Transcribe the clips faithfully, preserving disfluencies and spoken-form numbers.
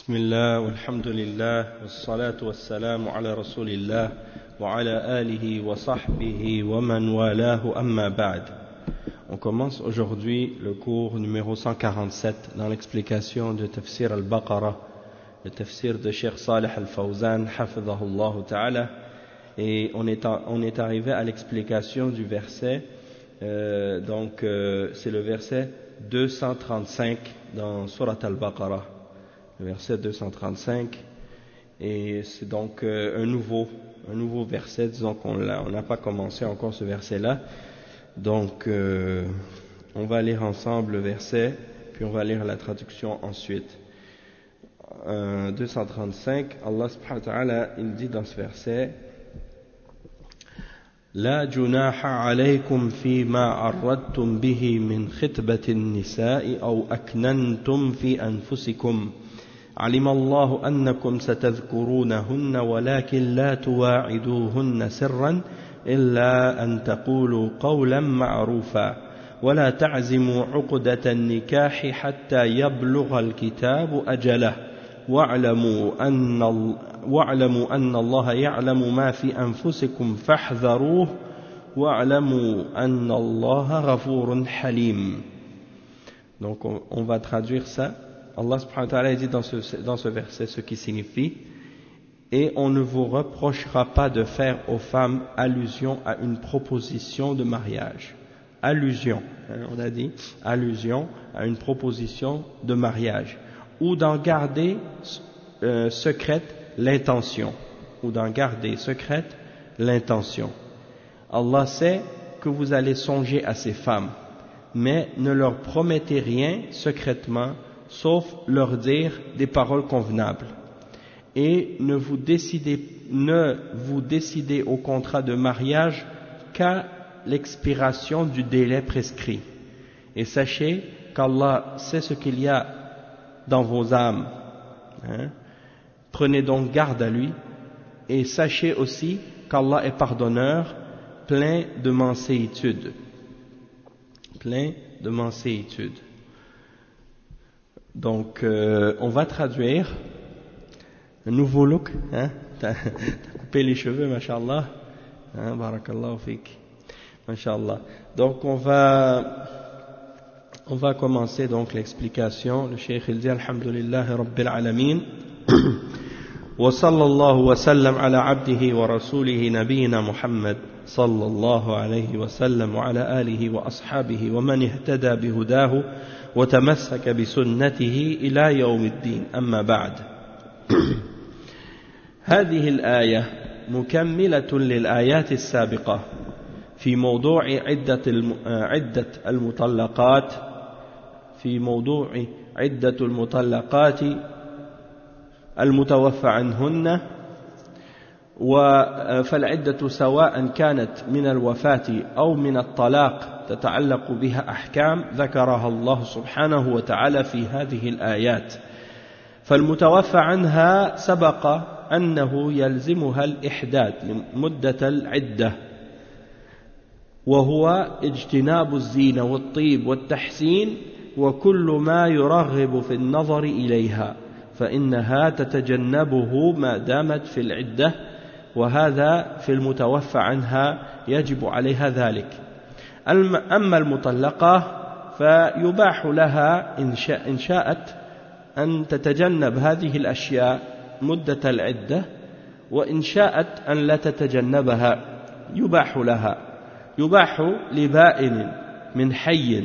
بسم الله والحمد لله والصلاة والسلام على رسول الله وعلى آله وصحبه ومن والاه أما بعد. On commence aujourd'hui le cours numéro cent quarante-sept dans l'explication de Tafsir al-Baqarah, le Tafsir de Cheikh Salih al-Fawzan, hafidhahullah ta'ala, et on est, en, on est arrivé à l'explication du verset, euh, donc euh, c'est le verset deux cent trente-cinq dans Surat al-Baqarah. Le verset deux cent trente-cinq, et c'est donc euh, un nouveau un nouveau verset, disons qu'on l'a, on n'a pas commencé encore ce verset-là, donc euh, on va lire ensemble le verset, puis on va lire la traduction ensuite. Euh, deux cent trente-cinq, Allah subhanahu wa ta'ala, il dit dans ce verset: La junaha alaykum fi ma arradtum bihi min khitbati an-nisa'i aw aknantum fi anfusikum علم الله أنكم ستذكرونهن ولكن لا تواعدوهن سرا إلا أن تقولوا قولا معروفا ولا تعزموا عقدة النكاح حتى يبلغ الكتاب أجله واعلموا أن, واعلموا أن الله يعلم ما في أنفسكم فاحذروه واعلموا أن الله غفور حليم. Donc on, on va traduire ça. Allah subhanahu wa ta'ala dit dans ce, dans ce verset ce qui signifie: et on ne vous reprochera pas de faire aux femmes allusion à une proposition de mariage. Allusion, on a dit, allusion à une proposition de mariage, ou d'en garder euh, secrète l'intention, ou d'en garder secrète l'intention. Allah sait que vous allez songer à ces femmes, mais ne leur promettez rien secrètement, sauf leur dire des paroles convenables. Et ne vous décidez, ne vous décidez au contrat de mariage qu'à l'expiration du délai prescrit. Et sachez qu'Allah sait ce qu'il y a dans vos âmes. Hein? Prenez donc garde à lui, et sachez aussi qu'Allah est pardonneur, plein de manséitude. Plein de manséitude. Donc, euh, on va traduire un nouveau look, hein? T'as coupé les cheveux, mashallah, hein? Barakallahu fik, mashallah. Donc, on va, on va commencer donc l'explication. Le cheikh il dit: Alhamdulillahi Rabbil Alamin, wa sallallahu wa sallam ala abdihi wa rasulihi nabiyyina Muhammad sallallahu alayhi wa sallam wa ala alihi wa ashabihi wa man ihtada bihudahu وتمسك بسنته إلى يوم الدين. أما بعد، هذه الآية مكملة للآيات السابقة في موضوع عدة عدة المطلقات في موضوع عدة المطلقات المتوفى عنهن، فالعدة سواء كانت من الوفاة أو من الطلاق تتعلق بها أحكام ذكرها الله سبحانه وتعالى في هذه الآيات. فالمتوفى عنها سبق أنه يلزمها الإحداد مدة العدة، وهو اجتناب الزينة والطيب والتحسين وكل ما يرغب في النظر إليها، فإنها تتجنبه ما دامت في العدة، وهذا في المتوفى عنها يجب عليها ذلك. أما المطلقة فيباح لها إن, شاء إن شاءت أن تتجنب هذه الأشياء مدة العدة، وإن شاءت أن لا تتجنبها يباح لها. يباح لبائن من حي،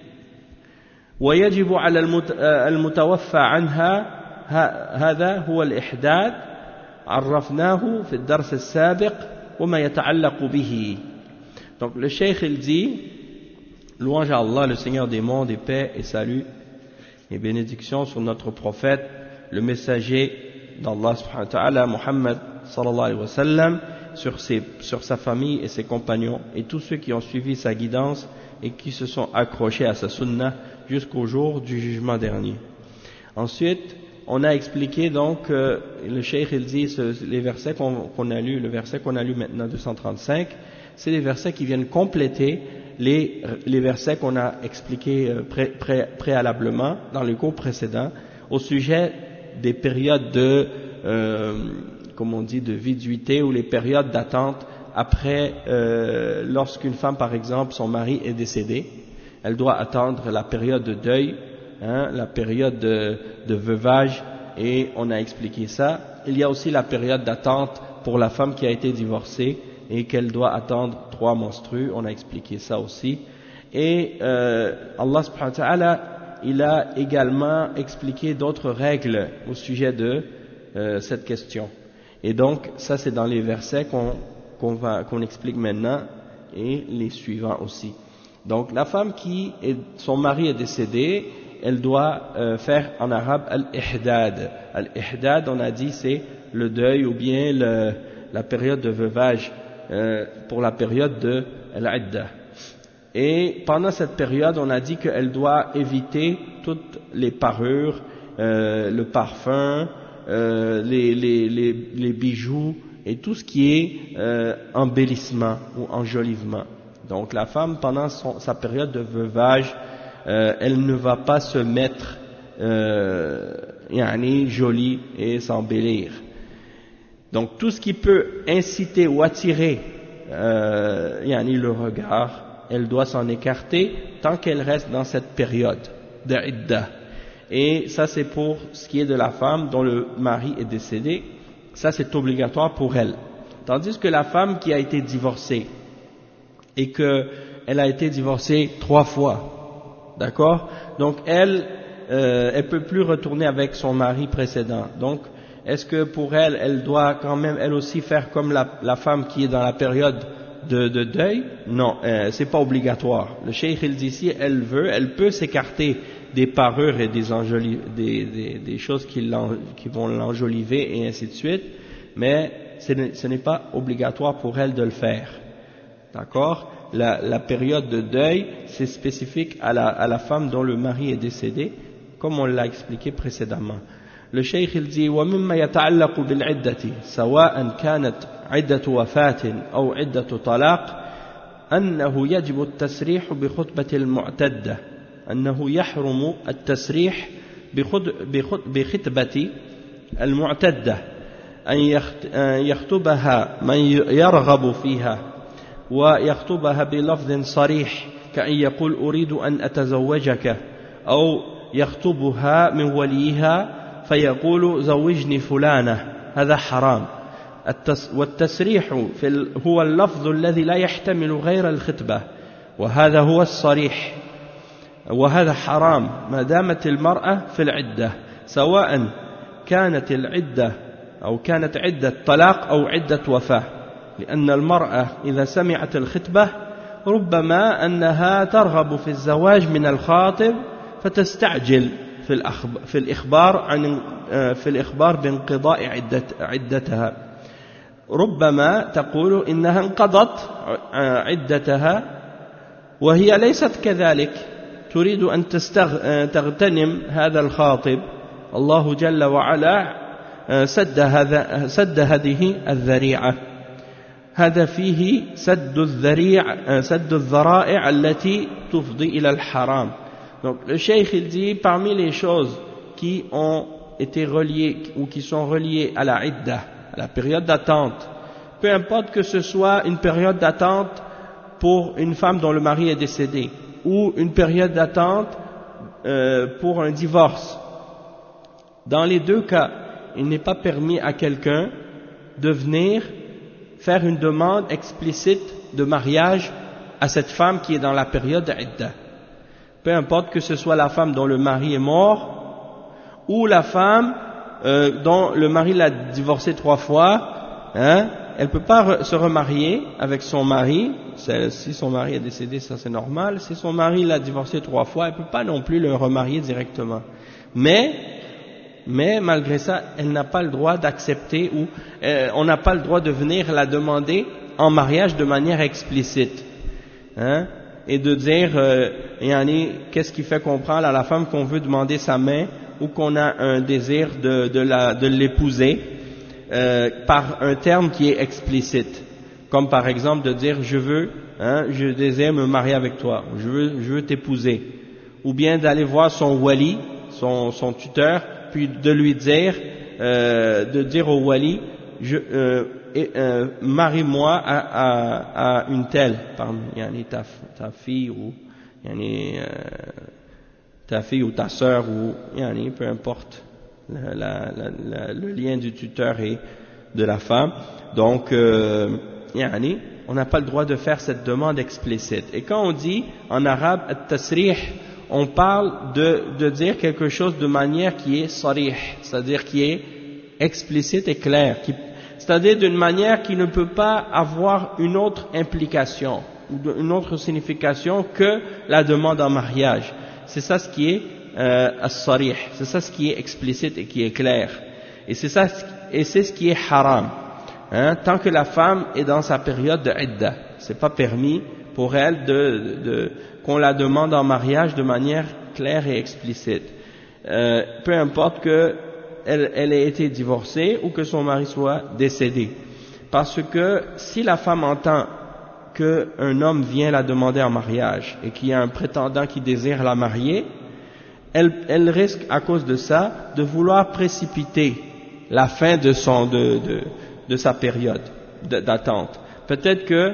ويجب على المتوفى عنها هذا هو الإحداد، عرفناه في الدرس السابق وما يتعلق به. Donc le cheikh il dit: louange à Allah, le Seigneur des mondes, et paix et salut et bénédiction sur notre prophète, le messager d'Allah subhanahu wa ta'ala, Muhammad sallallahu alayhi wa sallam, sur, ses, sur sa famille et ses compagnons, et tous ceux qui ont suivi sa guidance et qui se sont accrochés à sa sunnah jusqu'au jour du jugement dernier. Ensuite, on a expliqué donc, euh, le cheikh il dit, ce, les versets qu'on, qu'on a lus, le verset qu'on a lu maintenant, deux cent trente-cinq, c'est les versets qui viennent compléter les, les versets qu'on a expliqués pré, pré, préalablement dans le cours précédent au sujet des périodes de, euh, comme on dit, de viduité ou les périodes d'attente après, euh, lorsqu'une femme, par exemple, son mari est décédé, elle doit attendre la période de deuil, hein, la période de, de veuvage, et on a expliqué ça. Il y a aussi la période d'attente pour la femme qui a été divorcée et qu'elle doit attendre trois menstrues, on a expliqué ça aussi. Et euh, Allah subhanahu wa ta'ala, il a également expliqué d'autres règles au sujet de euh, cette question. Et donc, ça c'est dans les versets qu'on qu'on va, qu'on explique maintenant et les suivants aussi. Donc, la femme qui est, son mari est décédé, elle doit euh, faire en arabe al-ihdad. Al-ihdad, on a dit, c'est le deuil ou bien le, la période de veuvage euh, pour la période de l'idda. Et pendant cette période, on a dit qu'elle doit éviter toutes les parures, euh, le parfum, euh, les, les, les, les bijoux et tout ce qui est euh, embellissement ou enjolivement. Donc la femme, pendant son, sa période de veuvage, euh, elle ne va pas se mettre euh, yani, jolie et s'embellir. Donc tout ce qui peut inciter ou attirer euh, yani, le regard, elle doit s'en écarter tant qu'elle reste dans cette période de idda. Et ça c'est pour ce qui est de la femme dont le mari est décédé, ça c'est obligatoire pour elle. Tandis que la femme qui a été divorcée et qu'elle a été divorcée trois fois, d'accord? Donc elle, euh, elle peut plus retourner avec son mari précédent. Donc est-ce que pour elle, elle doit quand même elle aussi faire comme la, la femme qui est dans la période De, de deuil? Non, euh, c'est pas obligatoire. Le cheikh il dit si elle veut, elle peut s'écarter des parures et des, enjoli, des, des, des choses qui, qui vont l'enjoliver et ainsi de suite, mais ce n'est pas obligatoire pour elle de le faire. D'accord? La, la période de deuil, c'est spécifique à la, à la femme dont le mari est décédé, comme on l'a expliqué précédemment. Le cheikh il dit وَمِمَّا يَتَعَلَّقُ بِالْعِدَّةِ سَوَاءً كَانَتْ عدة وفاة أو عدة طلاق أنه يجب التسريح بخطبة المعتدة أنه يحرم التسريح بخطبة المعتدة أن يخطبها من يرغب فيها ويخطبها بلفظ صريح كأن يقول أريد أن أتزوجك أو يخطبها من وليها فيقول زوجني فلانة هذا حرام. والتسريح في هو اللفظ الذي لا يحتمل غير الخطبة وهذا هو الصريح وهذا حرام ما دامت المرأة في العدة سواء كانت العدة أو كانت عدة طلاق أو عدة وفاة لأن المرأة إذا سمعت الخطبة ربما أنها ترغب في الزواج من الخاطب فتستعجل في الإخبار عن في الإخبار بانقضاء عدة عدتها ربما تقول إنها انقضت عدتها وهي ليست كذلك تريد أن تغتنم هذا الخاطب الله جل وعلا سد هذا سد هذه الذريعة هذا فيه سد الذريع سد الذرائع التي تفضي إلى الحرام. Donc le cheikh il dit parmi les choses qui ont été reliées ou qui sont reliées à la idda, à la période d'attente, peu importe que ce soit une période d'attente pour une femme dont le mari est décédé ou une période d'attente euh, pour un divorce, dans les deux cas, il n'est pas permis à quelqu'un de venir faire une demande explicite de mariage à cette femme qui est dans la période d'idda. Peu importe que ce soit la femme dont le mari est mort ou la femme euh, dont le mari l'a divorcée trois fois, hein, elle ne peut pas re se remarier avec son mari. Si son mari est décédé, ça c'est normal. Si son mari l'a divorcée trois fois, elle ne peut pas non plus le remarier directement. Mais, mais malgré ça, elle n'a pas le droit d'accepter ou euh, on n'a pas le droit de venir la demander en mariage de manière explicite. Hein, et de dire, euh, yani, qu'est-ce qui fait comprendre à la femme qu'on veut demander sa main ou qu'on a un désir de, de, la, de l'épouser euh, par un terme qui est explicite, comme par exemple de dire je veux, hein, je désire me marier avec toi, je veux, je veux t'épouser, ou bien d'aller voir son wali, son, son tuteur, puis de lui dire, euh, de dire au wali, je, euh, euh, marie-moi à, à, à une telle, parmi yani, ta, ta fille ou yani, euh, ta fille ou ta sœur ou yani, peu importe la, la, la, la, le lien du tuteur et de la femme. Donc, euh, yani, on n'a pas le droit de faire cette demande explicite. Et quand on dit en arabe at-tasrih, on parle de, de dire quelque chose de manière qui est sarih, c'est-à-dire qui est explicite et claire, qui, c'est-à-dire d'une manière qui ne peut pas avoir une autre implication ou une autre signification que la demande en mariage. C'est ça ce qui est euh, as-sarih, c'est ça ce qui est explicite et qui est clair. Et c'est ça, et c'est ce qui est haram. Hein, tant que la femme est dans sa période de idda, c'est pas permis pour elle de, de, de qu'on la demande en mariage de manière claire et explicite. Euh, peu importe que elle, elle ait été divorcée ou que son mari soit décédé, parce que si la femme entend qu'un homme vient la demander en mariage et qu'il y a un prétendant qui désire la marier, elle, elle risque à cause de ça de vouloir précipiter la fin de son de, de de sa période d'attente. Peut-être que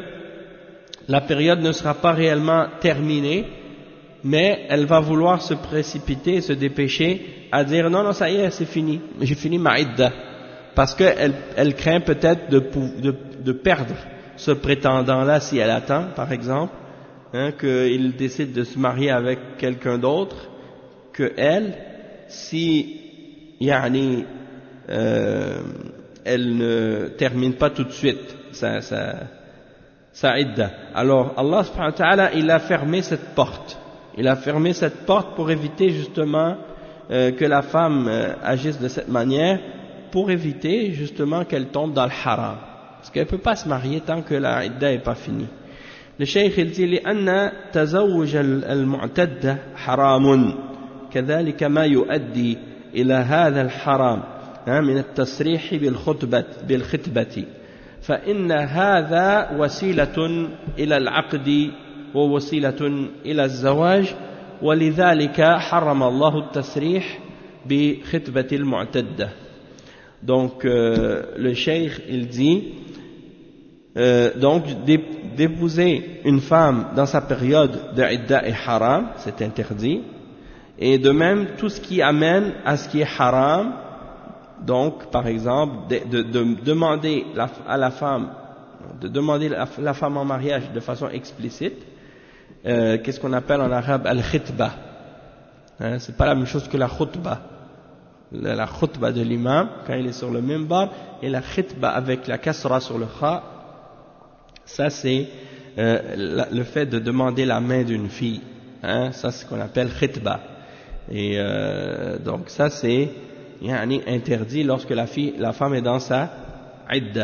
la période ne sera pas réellement terminée, mais elle va vouloir se précipiter, se dépêcher à dire non, non, ça y est, c'est fini, j'ai fini ma idda. Parce qu'elle elle craint peut-être de, de, de perdre ce prétendant-là si elle attend, par exemple, hein, qu'il décide de se marier avec quelqu'un d'autre que elle, si yani, euh, elle ne termine pas tout de suite sa, sa, sa idda. Alors Allah subhanahu wa ta'ala, il a fermé cette porte. Il a fermé cette porte pour éviter justement euh, que la femme euh, agisse de cette manière, pour éviter justement qu'elle tombe dans le haram. Parce qu'elle ne peut pas se marier tant que la idda n'est pas finie. Le cheikh il dit لأن تزوج المعتدة حرام كذلك ما يؤدي إلى هذا الحرام من التصريح بالخطبة بالخطبة فإن هذا وسيلة إلى العقد ووسيلة إلى الزواج ولذلك حرم الله التصريح بخطبة المعتدة. Donc euh, le cheikh il dit euh, donc d'épouser une femme dans sa période de idda est haram, c'est interdit, et de même tout ce qui amène à ce qui est haram. Donc, par exemple, de, de, de demander la, à la femme, de demander la, la femme en mariage de façon explicite, euh, qu'est-ce qu'on appelle en arabe al-khitba. Hein, c'est pas la même chose que la khutba. La, la khutba de l'imam quand il est sur le minbar, et la khitba avec la kasra sur le kha, ça c'est euh, la, le fait de demander la main d'une fille. Hein, ça c'est ce qu'on appelle khitba. Et euh, donc ça c'est yani interdit lorsque la fille, la femme est dans sa idda.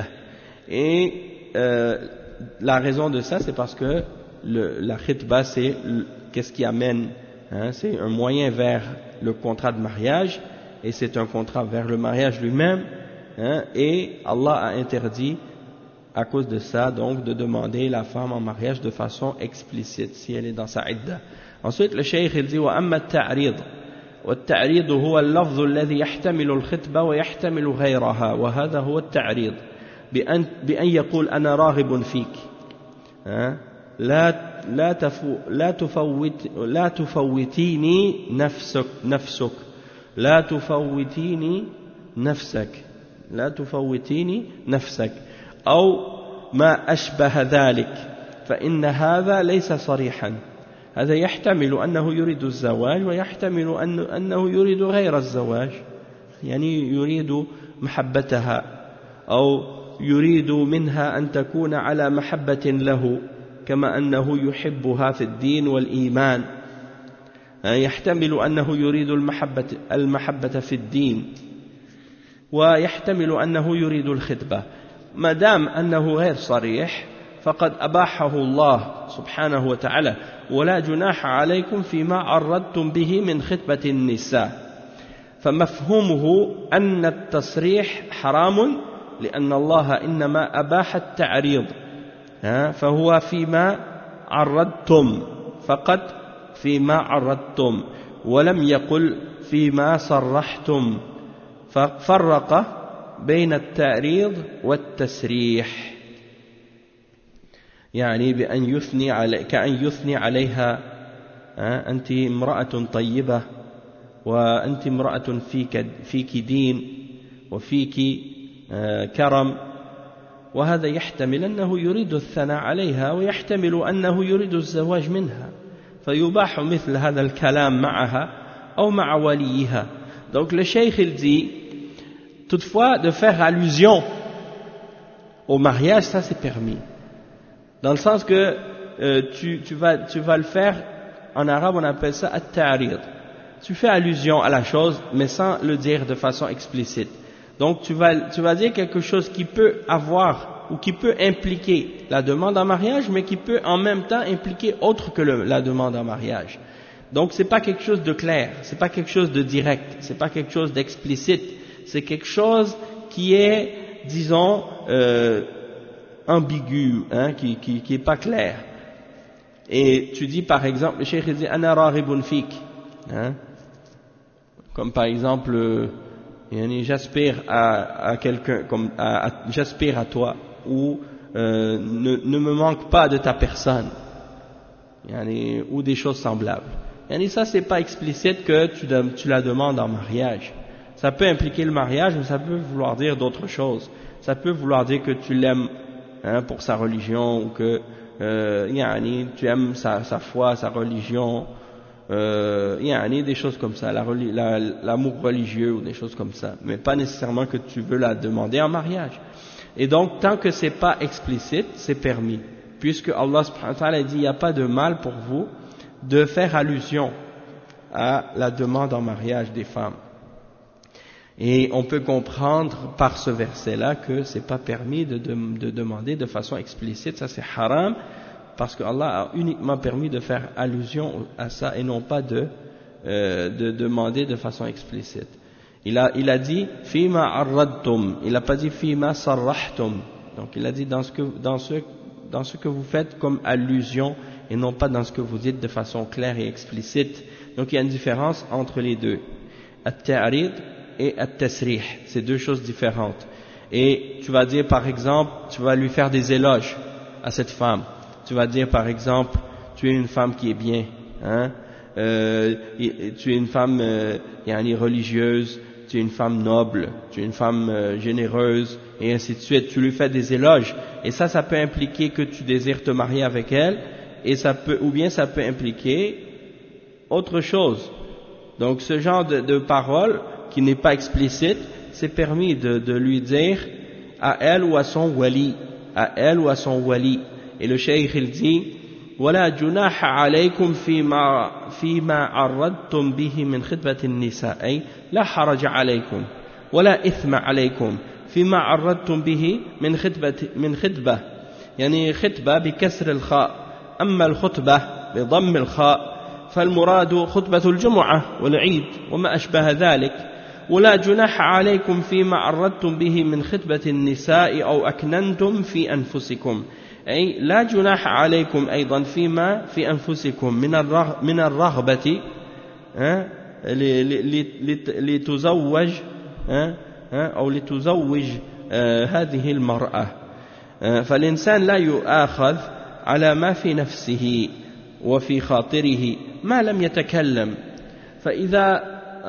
Et euh, la raison de ça, c'est parce que le, la khitba, c'est qu'est-ce qui amène, hein, c'est un moyen vers le contrat de mariage, et c'est un contrat vers le mariage lui-même, hein, et Allah a interdit à cause de ça, donc, de demander la femme en mariage de façon explicite, si elle est dans sa idda. Ensuite, le cheikh il dit wa amma at-ta'rid. والتعريض هو اللفظ الذي يحتمل الخطبة ويحتمل غيرها وهذا هو التعريض بأن, بأن يقول أنا راغب فيك لا لا تفو لا تفوت لا تفوتيني نفسك نفسك لا تفوتيني نفسك لا تفوتيني نفسك أو ما أشبه ذلك فإن هذا ليس صريحا. هذا يحتمل أنه يريد الزواج ويحتمل أن أنه يريد غير الزواج، يعني يريد محبتها أو يريد منها أن تكون على محبة له كما أنه يحبها في الدين والإيمان. يحتمل أنه يريد المحبة المحبة في الدين، ويحتمل أنه يريد الخطبة. ما دام أنه غير صريح فقد أباحه الله سبحانه وتعالى، ولا جناح عليكم فيما عرضتم به من خطبة النساء. فمفهومه أن التصريح حرام لأن الله إنما أباح التعريض، فهو فيما عرضتم فقط، فيما عرضتم، ولم يقل فيما صرحتم. فرق بين التعريض والتسريح يعني بأن يثني علي كأن يثني عليها أنت امرأة طيبة وأنت امرأة فيك, فيك دين وفيك كرم، وهذا يحتمل أنه يريد الثناء عليها ويحتمل أنه يريد الزواج منها، فيباح مثل هذا الكلام معها أو مع وليها. Donc le cheikh il dit toutefois de faire allusion au mariage, ça c'est permis, dans le sens que euh, tu, tu, vas, tu vas le faire, en arabe on appelle ça at-ta'rid, tu fais allusion à la chose mais sans le dire de façon explicite. Donc tu vas, tu vas dire quelque chose qui peut avoir ou qui peut impliquer la demande en mariage, mais qui peut en même temps impliquer autre que le, la demande en mariage. Donc c'est pas quelque chose de clair, c'est pas quelque chose de direct, c'est pas quelque chose d'explicite, c'est quelque chose qui est, disons, euh, ambigu, hein, qui, qui, qui est pas clair. Et tu dis par exemple, le cheikh dit ana raghibun fik, hein, comme par exemple euh, j'aspire à, à quelqu'un, comme à, à, j'aspire à toi, ou euh, ne, ne me manque pas de ta personne, yani, ou des choses semblables. Yani, ça c'est pas explicite que tu, de, tu la demandes en mariage. Ça peut impliquer le mariage, mais ça peut vouloir dire d'autres choses. Ça peut vouloir dire que tu l'aimes, hein, pour sa religion, ou que euh, yani, tu aimes sa, sa foi, sa religion. Euh, yani, des choses comme ça, l'amour la, la, religieux ou des choses comme ça, mais pas nécessairement que tu veux la demander en mariage. Et donc tant que c'est pas explicite, c'est permis, puisque Allah subhanahu wa ta'ala dit il n'y a pas de mal pour vous de faire allusion à la demande en mariage des femmes. Et on peut comprendre par ce verset-là que c'est pas permis de, de, de demander de façon explicite, ça c'est haram, parce que Allah a uniquement permis de faire allusion à ça et non pas de, euh, de demander de façon explicite. Il a, il a dit fima arradtum, il n'a pas dit fima sarrahtum. Donc il a dit dans ce que, dans ce, dans ce que vous faites comme allusion et non pas dans ce que vous dites de façon claire et explicite. Donc il y a une différence entre les deux. At-ta'rid et at-tasrih, c'est deux choses différentes. Et tu vas dire par exemple, tu vas lui faire des éloges à cette femme. Tu vas dire par exemple, tu es une femme qui est bien, hein, euh, tu es une femme euh, yani religieuse, tu es une femme noble, tu es une femme euh, généreuse, et ainsi de suite. Tu lui fais des éloges, et ça, ça peut impliquer que tu désires te marier avec elle, et ça peut, ou bien ça peut impliquer autre chose. Donc ce genre de, de parole qui n'est pas explicite, c'est permis de, de lui dire à elle ou à son wali, à elle ou à son wali. Et le cheikh il dit ولا جناح عليكم فيما فيما عرضتم به من خطبة النساء أي لا حرج عليكم ولا إثم عليكم فيما عرضتم به من خطبة من خطبة يعني خطبة بكسر الخاء، أما الخطبة بضم الخاء فالمراد خطبة الجمعة والعيد وما أشبه ذلك. ولا جناح عليكم فيما عرضتم به من خطبة النساء أو أكننتم في أنفسكم أي لا جناح عليكم أيضا فيما في أنفسكم من الرغبة لتزوج أو لتزوج هذه المرأة. فالإنسان لا يؤاخذ على ما في نفسه وفي خاطره ما لم يتكلم، فإذا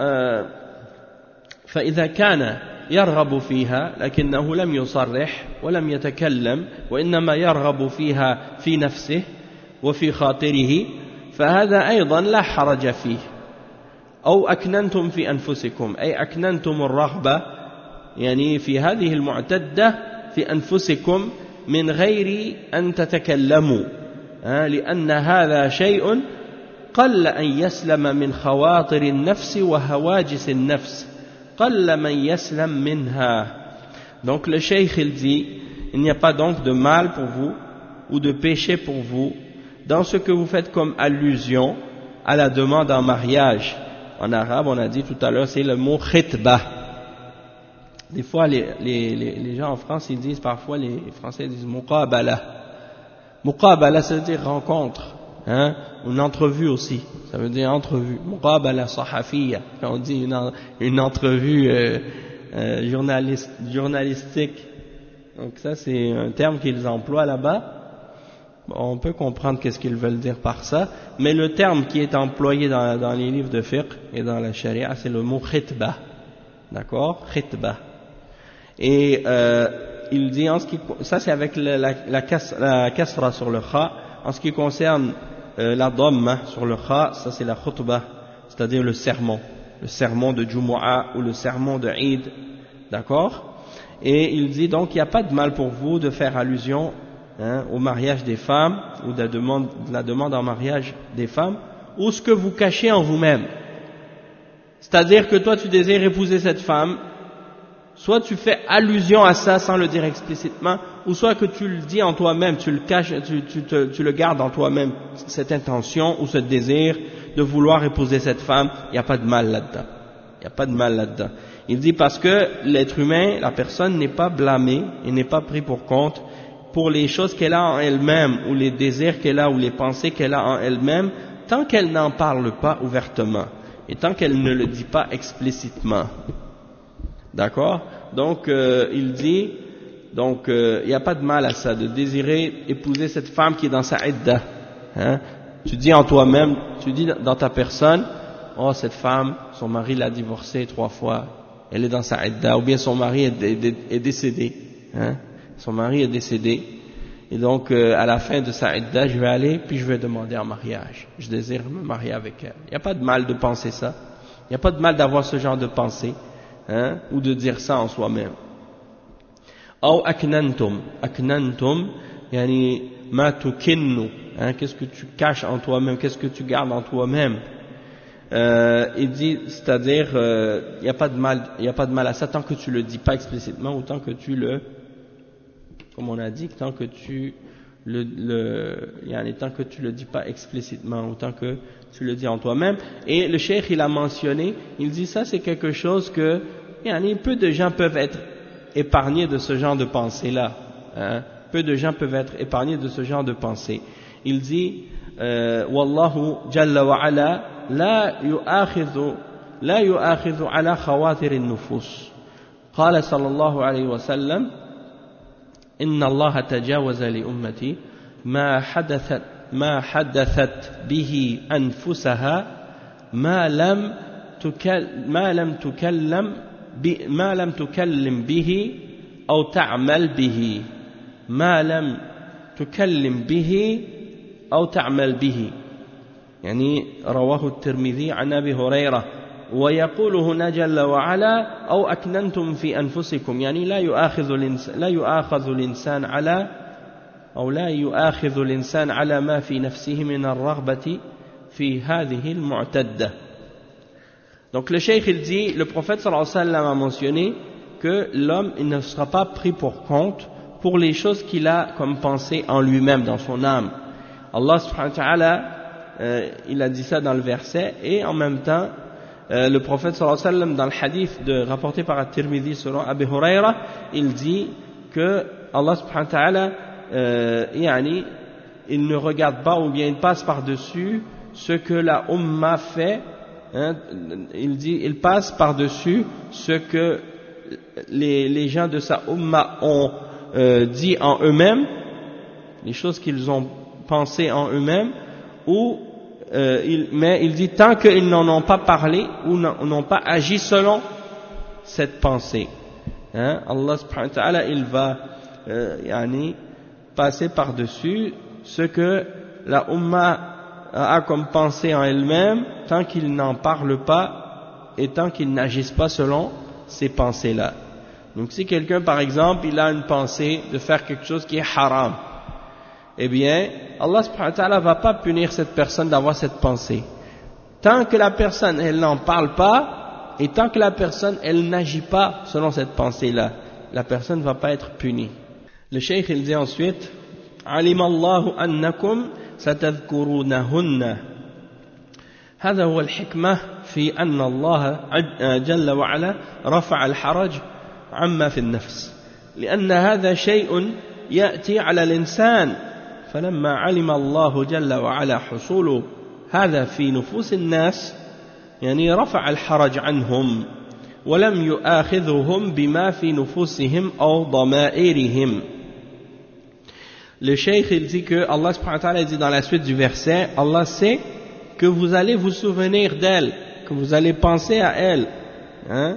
فإذا كان يرغب فيها لكنه لم يصرح ولم يتكلم وإنما يرغب فيها في نفسه وفي خاطره فهذا أيضا لا حرج فيه. أو أكننتم في أنفسكم أي أكننتم الرغبة يعني في هذه المعتدة في أنفسكم من غير أن تتكلموا، لأن هذا شيء قل أن يسلم من خواطر النفس وهواجس النفس قل من يسلم منها. Donc le cheikh il dit il n'y a pas donc de mal pour vous ou de péché pour vous dans ce que vous faites comme allusion à la demande en mariage. En arabe on a dit tout à l'heure c'est le mot khitba. Des fois les, les, les, les gens en France ils disent parfois, les Français disent muqabala. Muqabala ça veut dire rencontre, hein, une entrevue aussi, ça veut dire entrevue. Muqabala sahafiyya, quand on dit une, une entrevue euh, euh, journaliste, journalistique. Donc ça c'est un terme qu'ils emploient là-bas. Bon, on peut comprendre qu'est-ce qu'ils veulent dire par ça, mais le terme qui est employé dans, dans les livres de fiqh et dans la charia, c'est le mot khitba. D'accord? Khitba. Et euh, il dit, en ce qui, ça c'est avec la, la, la, kas, la kasra sur le kha. En ce qui concerne euh, la dhamma sur le kha, ça c'est la khutbah, c'est-à-dire le sermon, le sermon de Jumu'ah ou le sermon de Eid, d'accord? Et il dit donc, il n'y a pas de mal pour vous de faire allusion hein, au mariage des femmes, ou de la, demande, de la demande en mariage des femmes, ou ce que vous cachez en vous-même. C'est-à-dire que toi tu désires épouser cette femme, soit tu fais allusion à ça sans le dire explicitement, ou soit que tu le dis en toi-même, tu le caches, tu, tu, te, tu le gardes en toi-même, cette intention ou ce désir de vouloir épouser cette femme, il n'y a pas de mal là-dedans. Il n'y a pas de mal là-dedans. Il dit parce que l'être humain, la personne n'est pas blâmée et n'est pas pris pour compte pour les choses qu'elle a en elle-même, ou les désirs qu'elle a, ou les pensées qu'elle a en elle-même, tant qu'elle n'en parle pas ouvertement, et tant qu'elle ne le dit pas explicitement. D'accord? Donc, euh, il dit, donc, euh, il n'y a pas de mal à ça, de désirer épouser cette femme qui est dans sa idda. Hein? Tu dis en toi-même, tu dis dans ta personne, oh, cette femme, son mari l'a divorcée trois fois, elle est dans sa idda, ou bien son mari est, est, est décédé. Hein? Son mari est décédé, et donc, euh, à la fin de sa idda, je vais aller, puis je vais demander en mariage. Je désire me marier avec elle. Il n'y a pas de mal de penser ça. Il n'y a pas de mal d'avoir ce genre de pensée. Hein, ou de dire ça en soi-même. Ou aknantum, aknantum, yani ma tukinnu, hein, qu'est-ce que tu caches en toi-même, qu'est-ce que tu gardes en toi-même. Euh, il dit, c'est-à-dire, il euh, n'y a pas de mal, il n'y a pas de mal à ça tant que tu le dis pas explicitement, ou tant que tu le, comme on a dit, tant que tu le, le yani, tant que tu le dis pas explicitement, ou tant que tu le dis en toi-même. Et le cheikh il a mentionné, il dit ça c'est quelque chose que yani, peu de gens peuvent être épargnés de ce genre de pensée là, hein? Peu de gens peuvent être épargnés de ce genre de pensée. Il dit euh, wallahu jalla wa ala la yu'akhidhu la yu'akhidhu ala khawatir an-nufus qala sallallahu alayhi wa sallam inna Allah tajawaza li ummati ma hadathat ما حدثت به أنفسها ما لم ما لم تكلم ما لم تكلم به أو تعمل به ما لم تكلم به أو تعمل به يعني رواه الترمذي عن أبي هريرة ويقول هنا جل وعلا أو أكننتم في أنفسكم يعني لا يؤاخذ الإنسان لا يؤاخذ الإنسان على أو لا يؤاخذ الإنسان على ما في نفسه من الرغبة في هذه المعتدة. Donc le cheikh il dit, le prophète sallallahu alayhi wa sallam a mentionné que l'homme il ne sera pas pris pour compte pour les choses qu'il a comme pensée en lui-même, dans son âme. Allah subhanahu wa ta'ala, euh, il a dit ça dans le verset, et en même temps, euh, le prophète sallallahu alayhi wa sallam dans le hadith de, rapporté par At-Tirmidhi selon Abu Huraira, il dit que Allah subhanahu wa ta'ala Euh, yani, il ne regarde pas ou bien il passe par-dessus ce que la Ummah fait, hein, il dit, il passe par-dessus ce que les, les gens de sa Ummah ont euh, dit en eux-mêmes, les choses qu'ils ont pensées en eux-mêmes, ou euh, il, mais il dit tant qu'ils n'en ont pas parlé ou n'ont pas agi selon cette pensée, hein, Allah subhanahu wa ta'ala il va euh, yani, passer par-dessus ce que la Ummah a comme pensée en elle-même, tant qu'ils n'en parlent pas et tant qu'ils n'agissent pas selon ces pensées-là. Donc si quelqu'un par exemple il a une pensée de faire quelque chose qui est haram, eh bien Allah subhanahu wa ta'ala va pas punir cette personne d'avoir cette pensée. Tant que la personne elle n'en parle pas et tant que la personne elle n'agit pas selon cette pensée-là, la personne ne va pas être punie. Le cheikh il dit ensuite علم الله أنكم ستذكرونهن هذا هو الحكمة في أن الله جل وعلا رفع الحرج عما في النفس لأن هذا شيء يأتي على الإنسان فلما علم الله جل وعلا حصول هذا في نفوس الناس يعني رفع الحرج عنهم ولم يؤاخذهم بما في نفوسهم أو ضمائرهم. Le cheikh il dit que Allah subhanahu wa ta'ala dit dans la suite du verset, Allah sait que vous allez vous souvenir d'elle, que vous allez penser à elle, hein?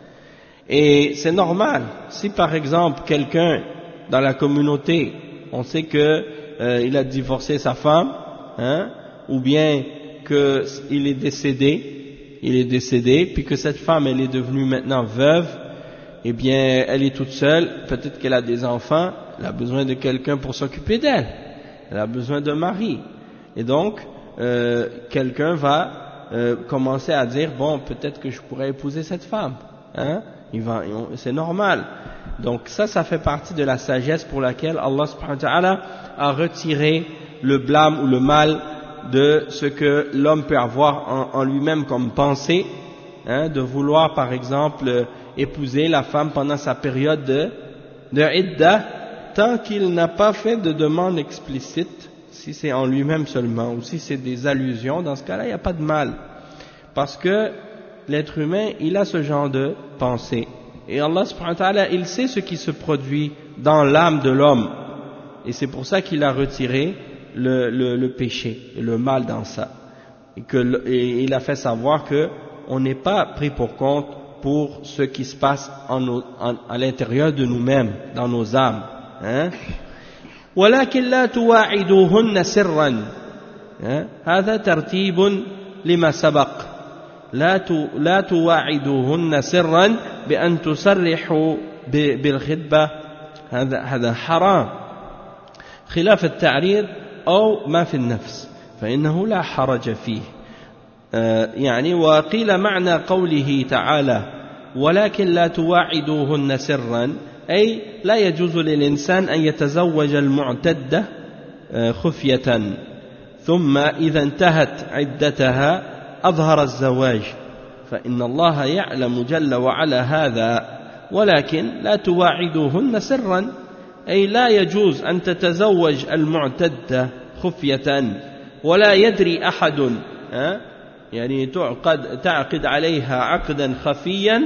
Et c'est normal. Si par exemple quelqu'un dans la communauté, on sait que euh, il a divorcé sa femme, hein, ou bien que il est décédé, il est décédé, puis que cette femme elle est devenue maintenant veuve, eh bien elle est toute seule, peut-être qu'elle a des enfants, elle a besoin de quelqu'un pour s'occuper d'elle, elle a besoin d'un mari, et donc euh, quelqu'un va euh, commencer à dire bon peut-être que je pourrais épouser cette femme, hein, il va, c'est normal. Donc ça, ça fait partie de la sagesse pour laquelle Allah subhanahu wa ta'ala a retiré le blâme ou le mal de ce que l'homme peut avoir en, en lui-même comme pensée, hein, de vouloir par exemple épouser la femme pendant sa période de, de iddah, tant qu'il n'a pas fait de demande explicite, si c'est en lui-même seulement, ou si c'est des allusions, dans ce cas-là, il n'y a pas de mal. Parce que l'être humain, il a ce genre de pensée. Et Allah subhanahu wa ta'ala, il sait ce qui se produit dans l'âme de l'homme. Et c'est pour ça qu'il a retiré le, le, le péché, le mal dans ça. Et, que, et il a fait savoir que on n'est pas pris pour compte pour ce qui se passe en nos, en, à l'intérieur de nous-mêmes, dans nos âmes. Hein? ولكن لا تواعدوهن سرا هذا ترتيب لما سبق لا لا تواعدوهن سرا بأن تصرحوا بالخطبة هذا هذا حرام خلاف التعريض أو ما في النفس فإنه لا حرج فيه يعني وقيل معنى قوله تعالى ولكن لا تواعدوهن سرا أي لا يجوز للإنسان أن يتزوج المعتدة خفية ثم إذا انتهت عدتها أظهر الزواج فإن الله يعلم جل وعلا هذا ولكن لا تواعدوهن سرا أي لا يجوز أن تتزوج المعتدة خفية ولا يدري أحد يعني تعقد, تعقد عليها عقدا خفيا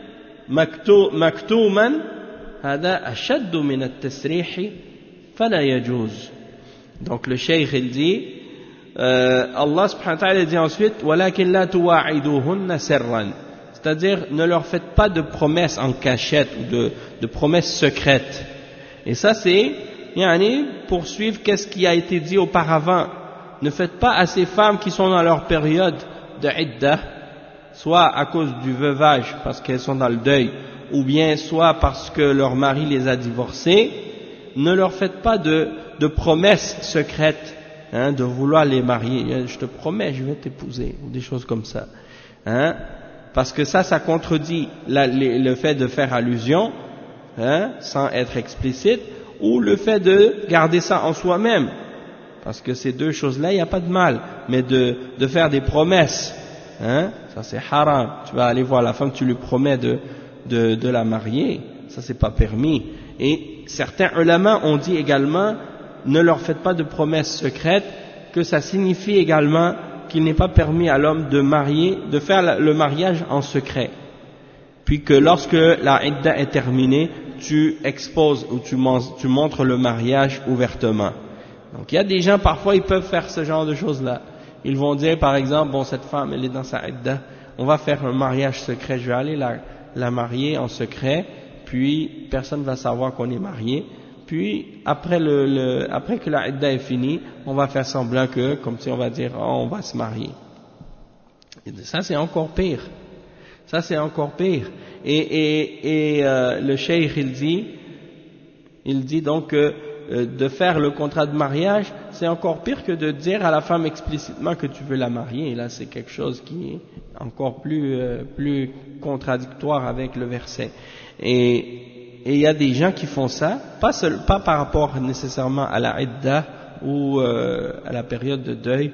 مكتوما هذا أشد من التسريح فلا يجوز. Donc le cheikh il dit euh, Allah subhanahu wa ta'ala dit ensuite ولكن لا تواعدوهن سرا, c'est-à-dire ne leur faites pas de promesses en cachette ou de, de promesses secrètes. Et ça c'est yani, poursuivre qu'est-ce qui a été dit auparavant. Ne faites pas à ces femmes qui sont dans leur période de iddah, soit à cause du veuvage parce qu'elles sont dans le deuil, ou bien soit parce que leur mari les a divorcées, ne leur faites pas de, de promesses secrètes, hein, de vouloir les marier. Je te promets, je vais t'épouser, ou des choses comme ça. Hein, parce que ça, ça contredit la, le, le fait de faire allusion, hein, sans être explicite, ou le fait de garder ça en soi-même. Parce que ces deux choses-là, il n'y a pas de mal. Mais de, de faire des promesses, hein, ça c'est haram. Tu vas aller voir la femme, tu lui promets de, de, de la marier, ça c'est pas permis. Et certains ulama ont dit également, ne leur faites pas de promesses secrètes, que ça signifie également qu'il n'est pas permis à l'homme de marier, de faire le mariage en secret. Puis que lorsque la idda est terminée, tu exposes ou tu, tu montres le mariage ouvertement. Donc il y a des gens, parfois ils peuvent faire ce genre de choses-là. Ils vont dire par exemple, bon cette femme elle est dans sa idda, on va faire un mariage secret, je vais aller la, la marier en secret, puis personne ne va savoir qu'on est marié, puis après, le, le, après que la idda est finie, on va faire semblant que, comme si on va dire, oh, on va se marier. Et ça c'est encore pire. Ça c'est encore pire. Et, et, et euh, le cheikh il dit, il dit donc que euh, de faire le contrat de mariage, c'est encore pire que de dire à la femme explicitement que tu veux la marier. Et là c'est quelque chose qui est encore plus, euh, plus contradictoire avec le verset. Et il y a des gens qui font ça, pas, seul, pas par rapport nécessairement à la idda ou euh, à la période de deuil,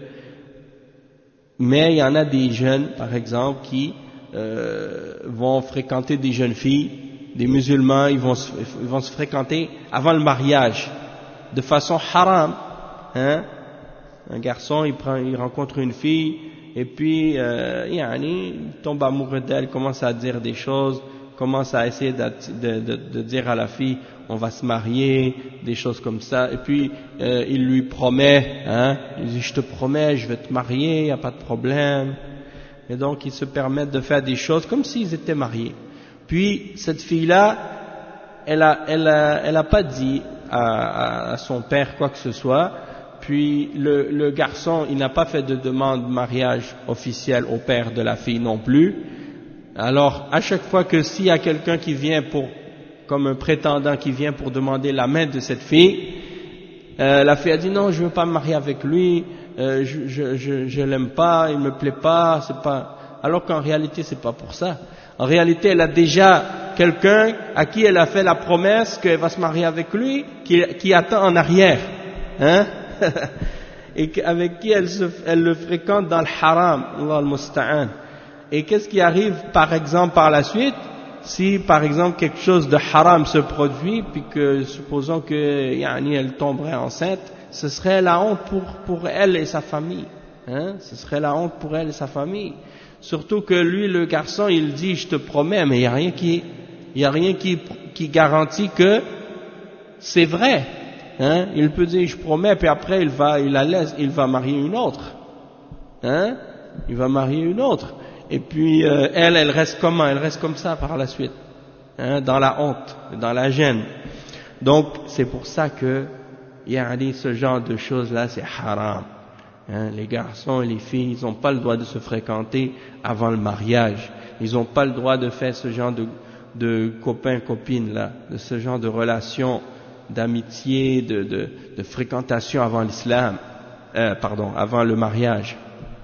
mais il y en a des jeunes, par exemple, qui euh, vont fréquenter des jeunes filles, des musulmans, ils vont, se, ils vont se fréquenter avant le mariage, de façon haram. Hein? Un garçon, il, prend, il rencontre une fille, et puis euh, yani, il tombe amoureux d'elle, commence à dire des choses, commence à essayer de, de, de, de dire à la fille on va se marier, des choses comme ça, et puis euh, il lui promet, hein, il dit je te promets, je vais te marier, il n'y a pas de problème, et donc ils se permettent de faire des choses comme s'ils étaient mariés. Puis cette fille-là, elle a, elle a, elle a pas dit à, à son père quoi que ce soit, puis le, le garçon, il n'a pas fait de demande de mariage officielle au père de la fille non plus. Alors à chaque fois que s'il y a quelqu'un qui vient pour comme un prétendant qui vient pour demander la main de cette fille, euh, la fille a dit non, je veux pas me marier avec lui, euh, je, je, je, je l'aime pas, il me plaît pas, c'est pas. Alors qu'en réalité c'est pas pour ça. En réalité, elle a déjà quelqu'un à qui elle a fait la promesse qu'elle va se marier avec lui, qui, qui attend en arrière, hein, et avec qui elle, se, elle le fréquente dans le haram, Allah al-musta'an. Et qu'est-ce qui arrive par exemple par la suite? Si par exemple quelque chose de haram se produit, puis que supposons que yani, elle tomberait enceinte, ce serait la honte pour, pour elle et sa famille, hein, ce serait la honte pour elle et sa famille. Surtout que lui, le garçon, il dit je te promets, mais il n'y a rien qui, il y a rien qui, qui garantit que c'est vrai, hein. Il peut dire je promets, puis après il va, il la laisse, il va marier une autre, hein, il va marier une autre. Et puis euh, elle, elle reste comment? Elle reste comme ça par la suite, hein, dans la honte, dans la gêne. Donc c'est pour ça que yani, ce genre de choses-là, c'est haram. Hein, les garçons et les filles, ils n'ont pas le droit de se fréquenter avant le mariage. Ils n'ont pas le droit de faire ce genre de, de copains-copines là, de ce genre de relations d'amitié, de, de, de fréquentation avant l'islam, euh, pardon, avant le mariage.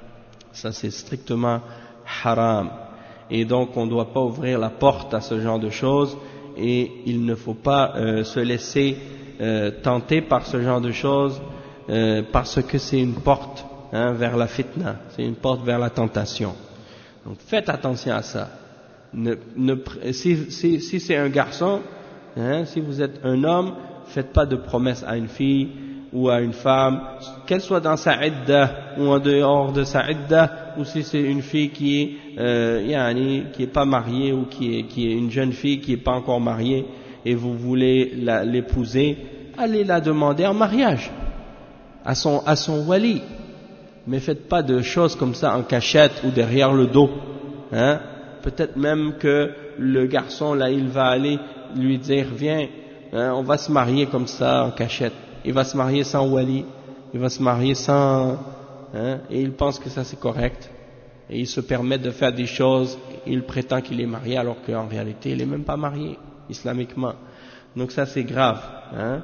Ça c'est strictement haram. Et donc on ne doit pas ouvrir la porte à ce genre de choses, et il ne faut pas euh, se laisser euh, tenter par ce genre de choses, euh, parce que c'est une porte, hein, vers la fitna, c'est une porte vers la tentation. Donc faites attention à ça. Ne, ne, si si, si c'est un garçon, hein, si vous êtes un homme, faites pas de promesses à une fille ou à une femme, qu'elle soit dans sa idda ou en dehors de sa idda, ou si c'est une fille qui est, euh, yani, qui est pas mariée, ou qui est, qui est une jeune fille qui est pas encore mariée, et vous voulez la, l'épouser, allez la demander en mariage à son, à son wali. Mais faites pas de choses comme ça en cachette ou derrière le dos, hein. Peut-être même que le garçon là, il va aller lui dire viens, hein, on va se marier comme ça en cachette. Il va se marier sans wali, il va se marier sans, hein, et il pense que ça c'est correct, et il se permet de faire des choses, il prétend qu'il est marié alors qu'en réalité il n'est même pas marié islamiquement. Donc ça c'est grave, hein.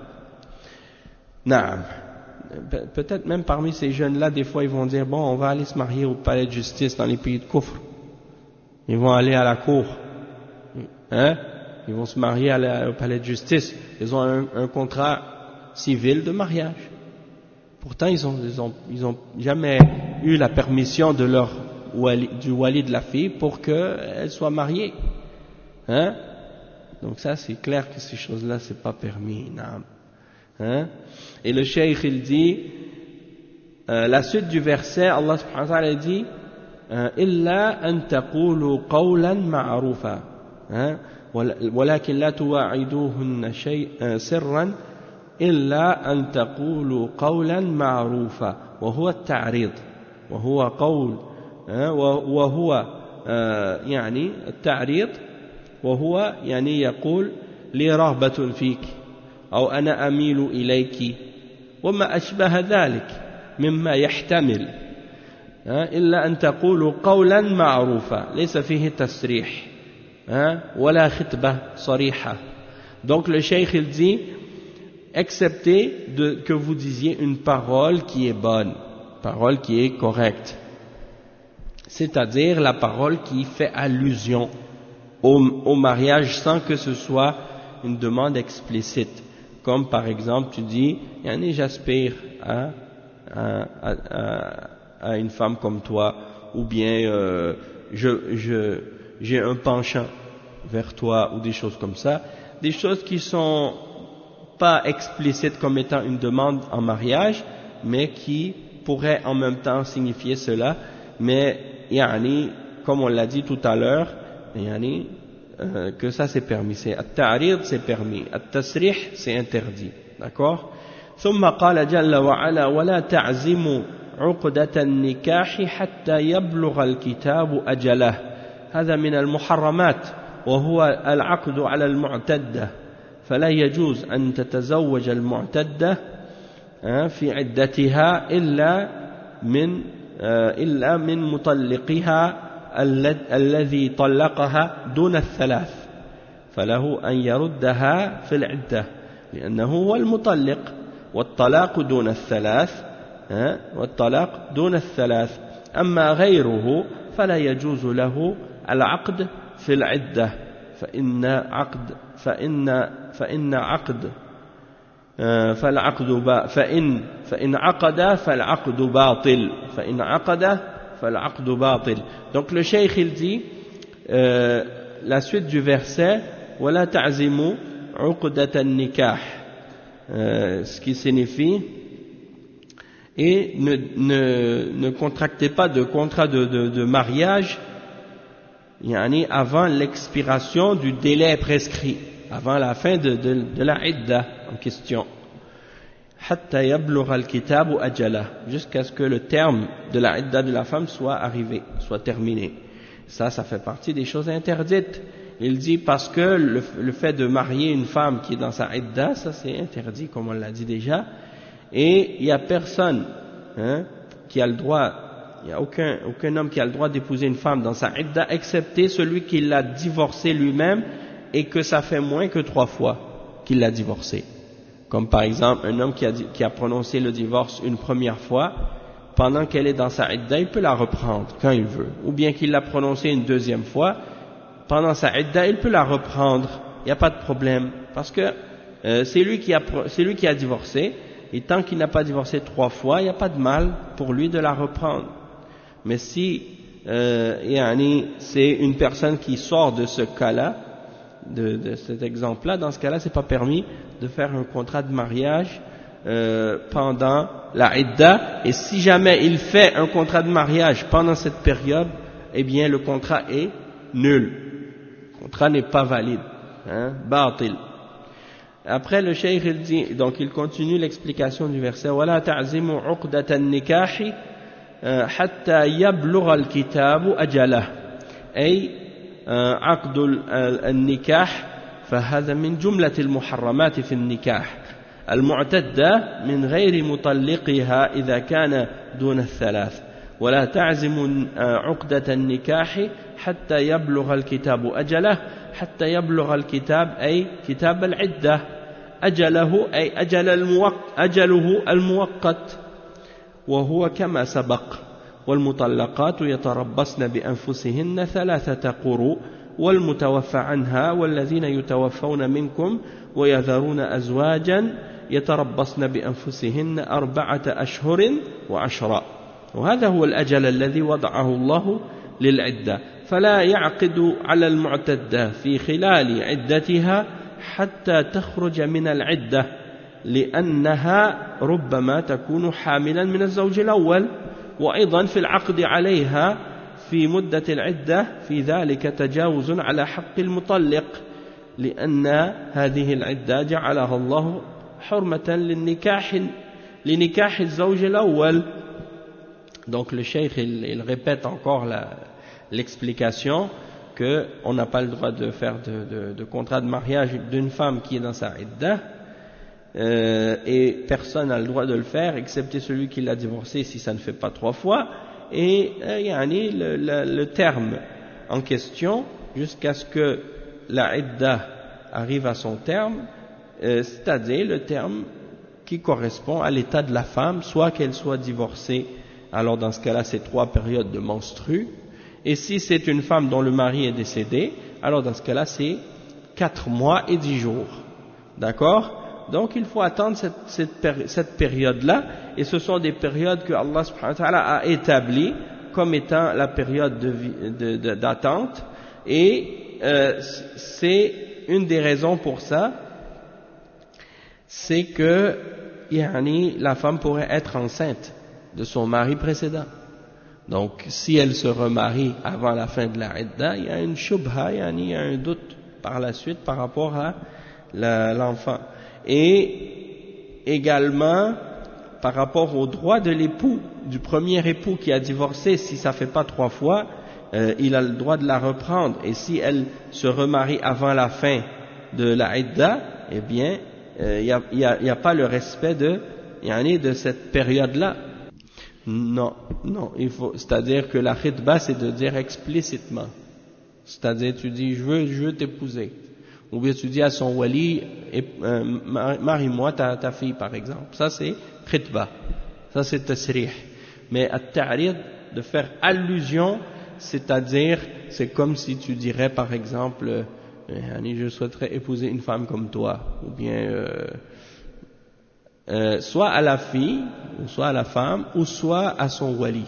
Naam. Peut-être même parmi ces jeunes-là, des fois ils vont dire bon, on va aller se marier au palais de justice dans les pays de Kufr. Ils vont aller à la cour, hein, ils vont se marier à la, au palais de justice. Ils ont un, un contrat civil de mariage. Pourtant, ils ont, ils ont, ils ont jamais eu la permission de leur wali, du wali de la fille pour qu'elle soit mariée, hein. Donc ça, c'est clair que ces choses-là, c'est pas permis, naam. Hein? Et le cheikh il dit, euh, la suite du verset, Allah subhanahu wa ta'ala dit, إلا أن تقولوا قولا معروفا ولكن لا تواعدوهن شيء سرا إلا أن تقولوا قولا معروفا وهو التعريض وهو قول وهو يعني التعريض وهو يعني يقول لي رغبة فيك أو أنا أميل إليك وما أشبه ذلك مما يحتمل إلا أن تقولوا قولا معروفا ليس فيه تسريح ولا خطبة صريحة. Donc le cheikh il dit, excepté de, que vous disiez une parole qui est bonne, parole qui est correcte, c'est-à-dire la parole qui fait allusion au, au mariage sans que ce soit une demande explicite. Comme par exemple tu dis, yani j'aspire à, à, à, à, à une femme comme toi, ou bien euh, je, je, j'ai un penchant vers toi, ou des choses comme ça, des choses qui sont pas explicites comme étant une demande en mariage, mais qui pourraient en même temps signifier cela, mais yani, comme on l'a dit tout à l'heure, yani, euh, que ça c'est permis. C'est at-ta'rid, c'est permis. At-tasrih, c'est interdit. D'accord? ثم قال جل وعلا ولا تعزموا عقدة النكاح حتى يبلغ الكتاب أجله. هذا من المحرمات وهو العقد على المعتدة، فلا يجوز أن تتزوج المعتدة في عدتها إلا من إلا من مطلقها الذي طلقها دون الثلاث، فله أن يردها في العدة لأنه هو المطلق، والطلاق دون الثلاث والطلاق دون الثلاث. أما غيره فلا يجوز له العقد في العدة، فإن عقد فإن فإن عقد فالعقد فإن فإن عقد فالعقد باطل فإن عقد فالعقد باطل. Donc le cheikh il dit euh, la suite du verset ولا تعزموا عقدة النكاح, euh, ce qui signifie et ne, ne, ne contractez pas de contrat de, de, de mariage yani avant l'expiration du délai prescrit, avant la fin de, de, de la idda en question. Hatta yablugha al-kitabu ajala, jusqu'à ce que le terme de la idda de la femme soit arrivé, soit terminé. Ça, ça fait partie des choses interdites. Il dit parce que le, le fait de marier une femme qui est dans sa idda, ça c'est interdit, comme on l'a dit déjà. Et il n'y a personne hein, qui a le droit, il n'y a aucun, aucun homme qui a le droit d'épouser une femme dans sa idda, excepté celui qui l'a divorcée lui-même et que ça fait moins que trois fois qu'il l'a divorcée. Comme par exemple un homme qui a, qui a prononcé le divorce une première fois, pendant qu'elle est dans sa idda, il peut la reprendre quand il veut. Ou bien qu'il l'a prononcé une deuxième fois, pendant sa idda, il peut la reprendre, il n'y a pas de problème, parce que euh, c'est lui qui a, c'est lui qui a divorcé. Et tant qu'il n'a pas divorcé trois fois, il n'y a pas de mal pour lui de la reprendre. Mais si euh, yani, c'est une personne qui sort de ce cas-là, de, de cet exemple-là, dans ce cas-là, c'est pas permis de faire un contrat de mariage euh, pendant la idda. Et si jamais il fait un contrat de mariage pendant cette période, eh bien le contrat est nul. Le contrat n'est pas valide. Hein, batil. Après le cheikh il dit, donc il continue l'explication du verset ولا تعزموا عقدة النكاح حتى يبلغ الكتاب أجله, أي عقد النكاح فهذا من جملة المحرمات في النكاح المعتدة من غير مطلقها إذا كان دون الثلاث. ولا تعزموا عقدة النكاح حتى يبلغ الكتاب أجله, حتى يبلغ الكتاب أي كتاب العدة, أجله أي أجل الموقت أجله المؤقت, وهو كما سبق. والمطلقات يتربصن بأنفسهن ثلاثة قروء والمتوفى عنها والذين يتوفون منكم ويذرون أزواجا يتربصن بأنفسهن أربعة أشهر وعشرا, وهذا هو الأجل الذي وضعه الله للعدة. فلا يعقد على المعتدة في خلال عدتها حتى تخرج من العدة, لأنها ربما تكون حاملا من الزوج الأول, وأيضا في العقد عليها في مدة العدة في ذلك تجاوز على حق المطلق, لأن هذه العدة جعلها الله حرمة للنكاح لنكاح الزوج الأول. Donc le cheikh il, il répète encore la, l'explication qu'on n'a pas le droit de faire de, de, de contrat de mariage d'une femme qui est dans sa idda, euh, et personne n'a le droit de le faire excepté celui qui l'a divorcé si ça ne fait pas trois fois, et euh, yani, le, le, le terme en question jusqu'à ce que la idda arrive à son terme, euh, c'est-à-dire le terme qui correspond à l'état de la femme, soit qu'elle soit divorcée, alors dans ce cas-là c'est trois périodes de menstrues, et si c'est une femme dont le mari est décédé, alors dans ce cas-là c'est quatre mois et dix jours, d'accord? Donc il faut attendre cette, cette, cette période-là, et ce sont des périodes que Allah subhanahu wa ta'ala a établies comme étant la période de, de, de, d'attente, et euh, c'est une des raisons pour ça, c'est que yani, la femme pourrait être enceinte de son mari précédent. Donc, si elle se remarie avant la fin de la idda, il y a une shubha, il y a un doute par la suite par rapport à la, l'enfant. Et également, par rapport au droit de l'époux, du premier époux qui a divorcé, si ça fait pas trois fois, euh, il a le droit de la reprendre. Et si elle se remarie avant la fin de la idda, eh bien, il euh, n'y a, y a, y a pas le respect de, yani, de cette période-là. Non, non, il faut, c'est-à-dire que la khitba, c'est de dire explicitement. C'est-à-dire, tu dis, je veux, je veux t'épouser. Ou bien tu dis à son wali, euh, marie-moi ta, ta fille, par exemple. Ça, c'est khitba. Ça, c'est tasrih. Mais at-ta'rid, de faire allusion, c'est-à-dire, c'est comme si tu dirais, par exemple, euh, je souhaiterais épouser une femme comme toi. Ou bien, euh, Euh, soit à la fille, ou soit à la femme, ou soit à son wali.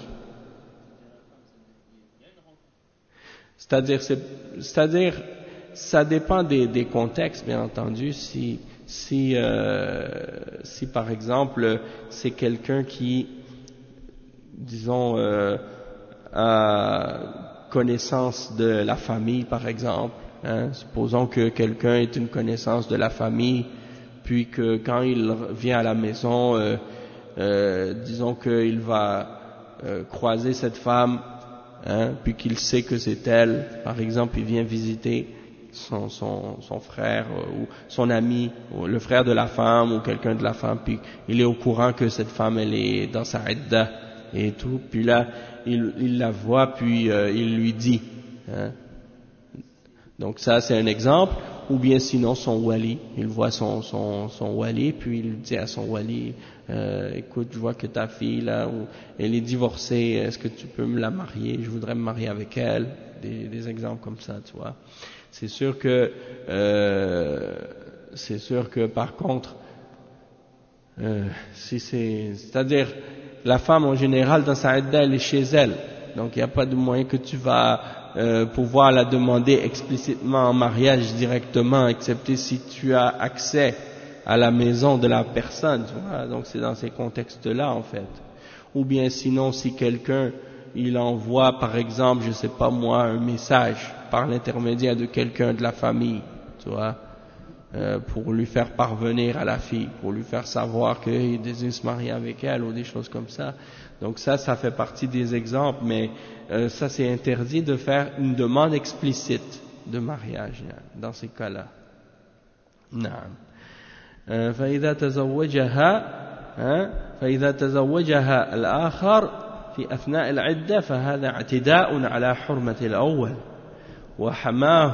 C'est-à-dire, c'est, c'est-à-dire, ça dépend des, des contextes, bien entendu. Si, si, euh, si par exemple, c'est quelqu'un qui, disons, euh, a connaissance de la famille, par exemple. Hein, supposons que quelqu'un ait une connaissance de la famille, puis que quand il vient à la maison, euh, euh, disons qu'il va euh, croiser cette femme, hein, puis qu'il sait que c'est elle, par exemple, il vient visiter son, son, son frère euh, ou son ami, ou le frère de la femme ou quelqu'un de la femme, puis il est au courant que cette femme elle est dans sa idda et tout, puis là il, il la voit, puis euh, il lui dit, hein. Donc ça c'est un exemple. Ou bien sinon son wali, il voit son, son, son wali, puis il dit à son wali, euh, écoute, je vois que ta fille là, ou, elle est divorcée, est-ce que tu peux me la marier, je voudrais me marier avec elle, des, des exemples comme ça, tu vois. C'est sûr que, euh, c'est sûr que par contre, euh, si c'est, c'est-à-dire, la femme en général dans sa idda, elle est chez elle, donc il n'y a pas de moyen que tu vas Euh, pouvoir la demander explicitement en mariage directement, excepté si tu as accès à la maison de la personne, tu vois. Donc c'est dans ces contextes-là en fait. Ou bien sinon si quelqu'un il envoie par exemple, je sais pas moi, un message par l'intermédiaire de quelqu'un de la famille, tu vois, euh, pour lui faire parvenir à la fille, pour lui faire savoir qu'il désire se marier avec elle ou des choses comme ça. Donc ça, ça fait partie des exemples, mais euh, ça c'est interdit de faire une demande explicite de mariage dans ces cas-là. نعم. فإذا تزوجها فإذا تزوجها الآخر في أثناء العدة فهذا اعتداء على حرمة الأول وحماه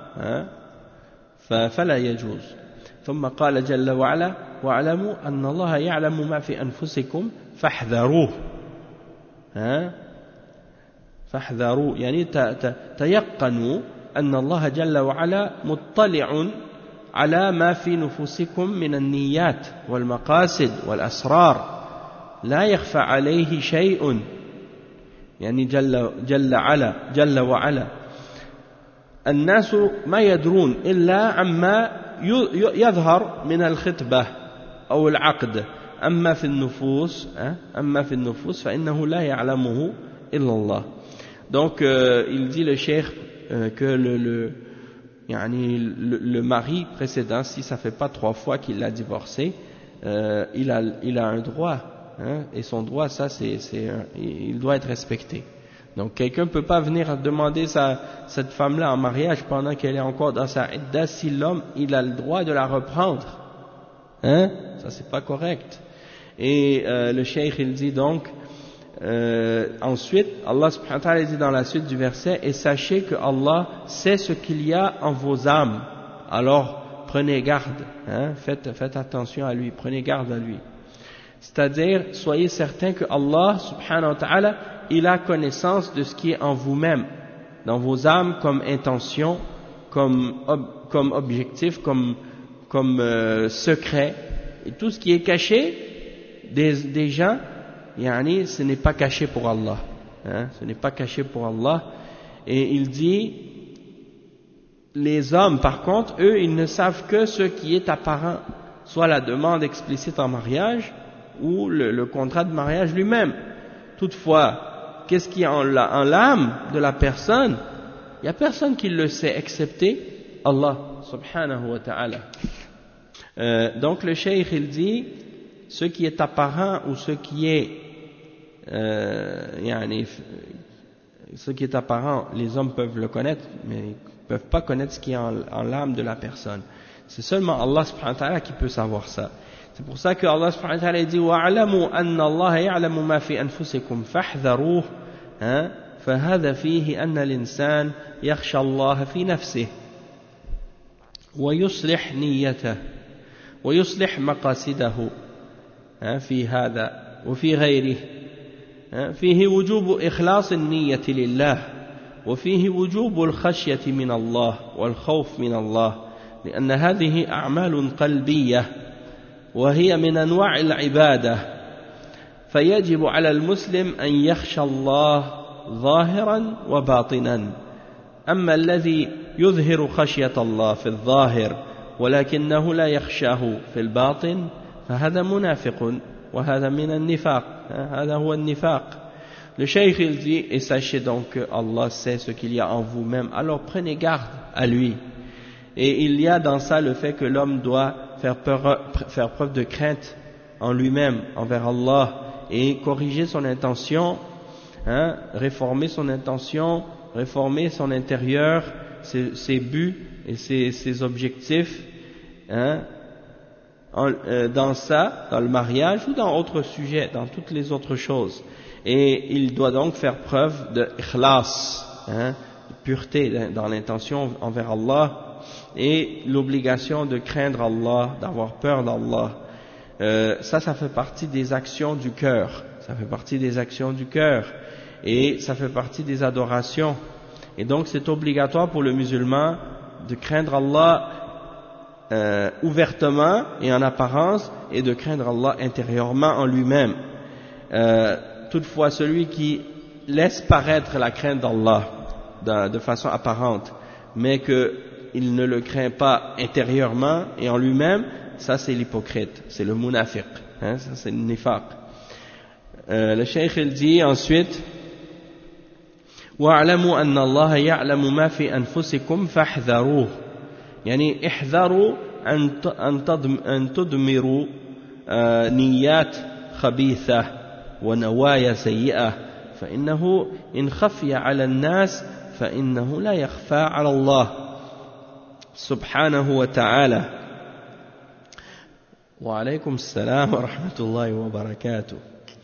فلا يجوز. ثم قال جل وعلا واعلموا أن الله يعلم ما في أنفسكم فاحذروه. ها فاحذروا يعني تيقنوا أن الله جل وعلا مطلع على ما في نفوسكم من النيات والمقاصد والأسرار لا يخفى عليه شيء يعني جل جل على جل وعلا. الناس ما يدرون إلا عما يظهر من الخطبة أو العقد. أما في النفوس أما في النفوس فإنه لا يعلمه إلا الله. Donc euh, il dit le cheikh euh, que le, le, yani, le, le mari précédent, si ça fait pas trois fois qu'il l'a divorcé, euh, il, a, il a un droit, hein, et son droit, ça, c'est, c'est un, il doit être respecté. Donc quelqu'un ne peut pas venir demander sa, cette femme-là en mariage pendant qu'elle est encore dans sa idda si l'homme, il a le droit de la reprendre. Hein? Ça, c'est pas correct. Et euh, le cheikh, il dit donc, Euh, ensuite, Allah subhanahu wa ta'ala dit dans la suite du verset, et sachez que Allah sait ce qu'il y a en vos âmes, alors prenez garde, hein, faites, faites attention à lui, prenez garde à lui. C'est-à-dire, soyez certains que Allah subhanahu wa ta'ala, il a connaissance de ce qui est en vous-même, dans vos âmes comme intention, comme, ob, comme objectif, comme, comme euh, secret, et tout ce qui est caché des, des gens, Yani, ce n'est pas caché pour Allah, hein, ce n'est pas caché pour Allah. Et il dit, les hommes par contre, eux, ils ne savent que ce qui est apparent, soit la demande explicite en mariage ou le, le contrat de mariage lui-même. Toutefois, qu'est-ce qui est en l'âme de la personne, il n'y a personne qui le sait excepté Allah subhanahu wa ta'ala. Euh, donc le cheikh il dit ce qui est apparent ou ce qui est euh, yani, ce qui est apparent, les hommes peuvent le connaître, mais ils ne peuvent pas connaître ce qui est en, en l'âme de la personne. C'est seulement Allah subhanahu wa ta'ala qui peut savoir ça. C'est pour ça que Allah subhanahu wa ta'ala dit وَاعْلَمُوا أَنَّ اللَّهَ يَعْلَمُ مَا فِي أَنفُسِكُمْ فَاحْذَرُوهُ فهذا فيه أن الإنسان يخشى الله في نفسه ويصلح نيته ويصلح مقاصده في هذا وفي غيره فيه وجوب إخلاص النية لله وفيه وجوب الخشية من الله والخوف من الله لأن هذه أعمال قلبية وهي من أنواع العبادة فيجب على المسلم أن يخشى الله ظاهرا وباطنا أما الذي يظهر خشية الله في الظاهر ولكنه لا يخشاه في الباطن فهذا منافق وهذا من النفاق هذا هو النفاق. Le cheikh il dit et sachez donc que Allah sait ce qu'il y a en vous-même, alors prenez garde à lui. Et il y a dans ça le fait que l'homme doit faire, peur, faire preuve de crainte en lui-même envers Allah et corriger son intention, hein, réformer son intention, réformer son intérieur, ses, ses buts et ses, ses objectifs, hein, en, euh, dans ça, dans le mariage ou dans autres sujets, dans toutes les autres choses. Et il doit donc faire preuve de ikhlas, hein, de pureté dans l'intention envers Allah et l'obligation de craindre Allah, d'avoir peur d'Allah. Euh, ça, ça fait partie des actions du cœur. Ça fait partie des actions du cœur et ça fait partie des adorations. Et donc, c'est obligatoire pour le musulman de craindre Allah euh, ouvertement et en apparence et de craindre Allah intérieurement en lui-même. Euh, toutefois, celui qui laisse paraître la crainte d'Allah de, de façon apparente, mais qu'il ne le craint pas intérieurement et en lui-même, ça c'est l'hypocrite, c'est le munafiq, hein, ça c'est le nifaq. Euh, le cheikh il dit ensuite وَاعْلَمُوا أَنَّ اللَّهَ يَعْلَمُ مَا فِي أَنفُسِكُمْ فَاحْذَرُوهُ يعني احذروا أن تدمروا نيات خبيثة ونوايا سيئة فإنه إن خفي على الناس فإنه لا يخفى على الله سبحانه وتعالى. وعليكم السلام ورحمة الله وبركاته.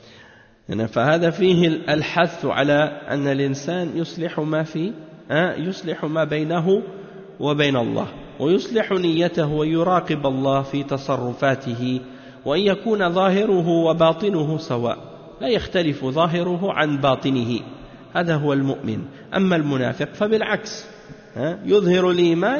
فهذا فيه الحث على أن الإنسان يصلح ما في يصلح ما بينه وبين الله ويصلح نيته ويراقب الله في تصرفاته وأن يكون ظاهره وباطنه سواء لا يختلف ظاهره عن باطنه هذا هو المؤمن. أما المنافق فبالعكس يظهر الإيمان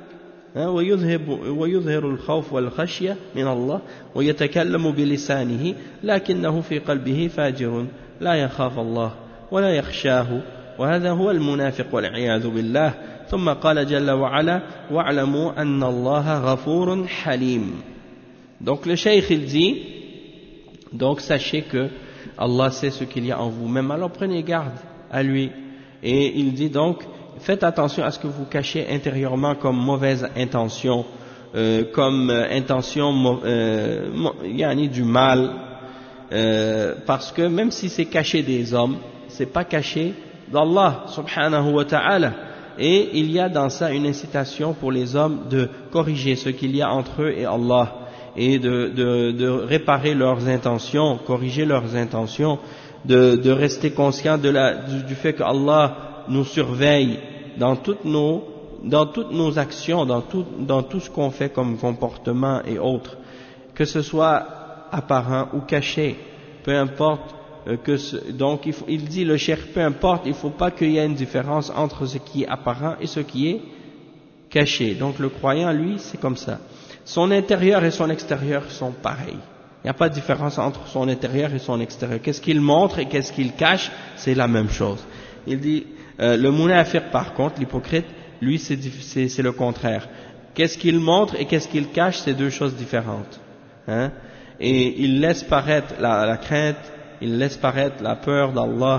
ويذهب ويظهر الخوف والخشية من الله ويتكلم بلسانه لكنه في قلبه فاجر لا يخاف الله ولا يخشاه وهذا هو المنافق والعياذ بالله. ثم قال جل وعلا واعلموا أن الله غفور حليم. Donc le cheikh il dit, donc sachez que Allah sait ce qu'il y a en vous-même, alors prenez garde à lui. Et il dit donc, faites attention à ce que vous cachez intérieurement comme mauvaise intention, euh, comme euh, intention euh, yani du mal, euh, parce que même si c'est caché des hommes, c'est pas caché d'Allah subhanahu wa ta'ala. Et il y a dans ça une incitation pour les hommes de corriger ce qu'il y a entre eux et Allah, et de, de, de réparer leurs intentions, corriger leurs intentions, de, de rester conscient de la, du, du fait que Allah nous surveille dans toutes nos, dans toutes nos actions, dans tout, dans tout ce qu'on fait comme comportement et autres, que ce soit apparent ou caché, peu importe. Que ce, donc il, faut, il dit le cheikh, peu importe, il ne faut pas qu'il y ait une différence entre ce qui est apparent et ce qui est caché. Donc le croyant, lui, c'est comme ça. Son intérieur et son extérieur sont pareils. Il n'y a pas de différence entre son intérieur et son extérieur. Qu'est-ce qu'il montre et qu'est-ce qu'il cache, c'est la même chose. Il dit, euh, le munafiq par contre, l'hypocrite, lui c'est, c'est, c'est le contraire. Qu'est-ce qu'il montre et qu'est-ce qu'il cache, c'est deux choses différentes. Hein? Et il laisse paraître la, la crainte, il laisse paraître la peur d'Allah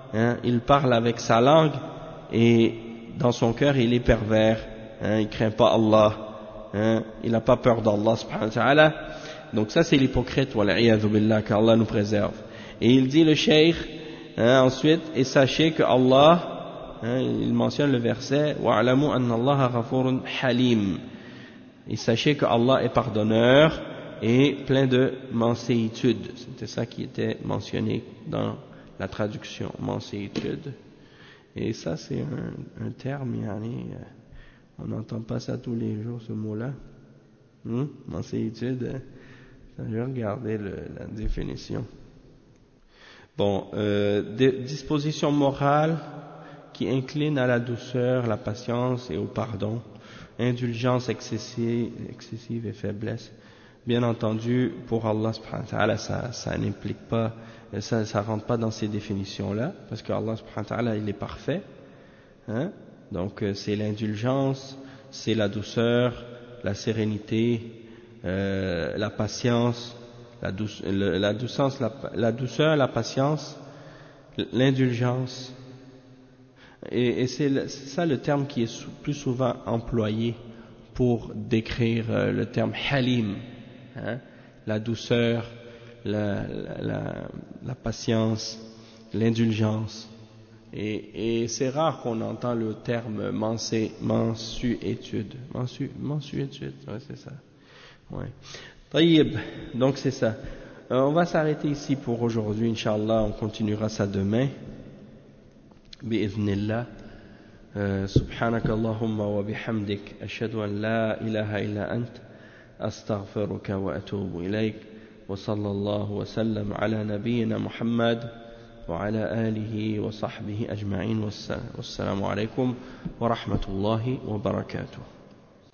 hein, il parle avec sa langue et dans son cœur il est pervers, hein, il craint pas Allah, hein, il n'a pas peur d'Allah subhanahu wa ta'ala. Donc ça c'est l'hypocrite, wal'iyadhu billah, qu'Allah nous préserve. Et il dit le cheikh, hein, ensuite, et sachez que Allah, hein, il mentionne le verset wa'alamu anna Allaha ghafurun halim, et sachez que Allah est pardonneur et plein de manséitude. C'était ça qui était mentionné dans la traduction, manséitude. Et ça c'est un, un terme, yani, on n'entend pas ça tous les jours, ce mot-là. Hum, manséitude, je vais regarder le, la définition. Bon, euh, disposition morale qui incline à la douceur, la patience et au pardon, indulgence excessive, excessive et faiblesse. Bien entendu, pour Allah subhanahu wa ta'ala, ça, ça n'implique pas, ça, ça rentre pas dans ces définitions-là, parce que Allah subhanahu wa ta'ala, il est parfait, hein? Donc c'est l'indulgence, c'est la douceur, la sérénité, euh, la patience, la, douce, le, la, douceur, la, la douceur, la patience, l'indulgence. Et, et c'est, c'est ça le terme qui est plus souvent employé pour décrire euh, le terme halim, hein, la douceur, la, la, la, la patience, l'indulgence. Et, et c'est rare qu'on entend le terme mensuétude. Mensu, mensuétude, ouais, c'est ça. Ouais. Taïb, donc c'est ça. Euh, on va s'arrêter ici pour aujourd'hui, Inch'Allah, on continuera ça demain. Bi'idhnillah. Euh, Subhanaka Allahumma wa bihamdik. Ashhadu an la ilaha illa ant. Astaghfiruka wa atubu ilayk. Wa sallallahu wa sallam ala nabiyyina Muhammad. وعلى آله وصحبه أجمعين والسلام عليكم ورحمة الله وبركاته.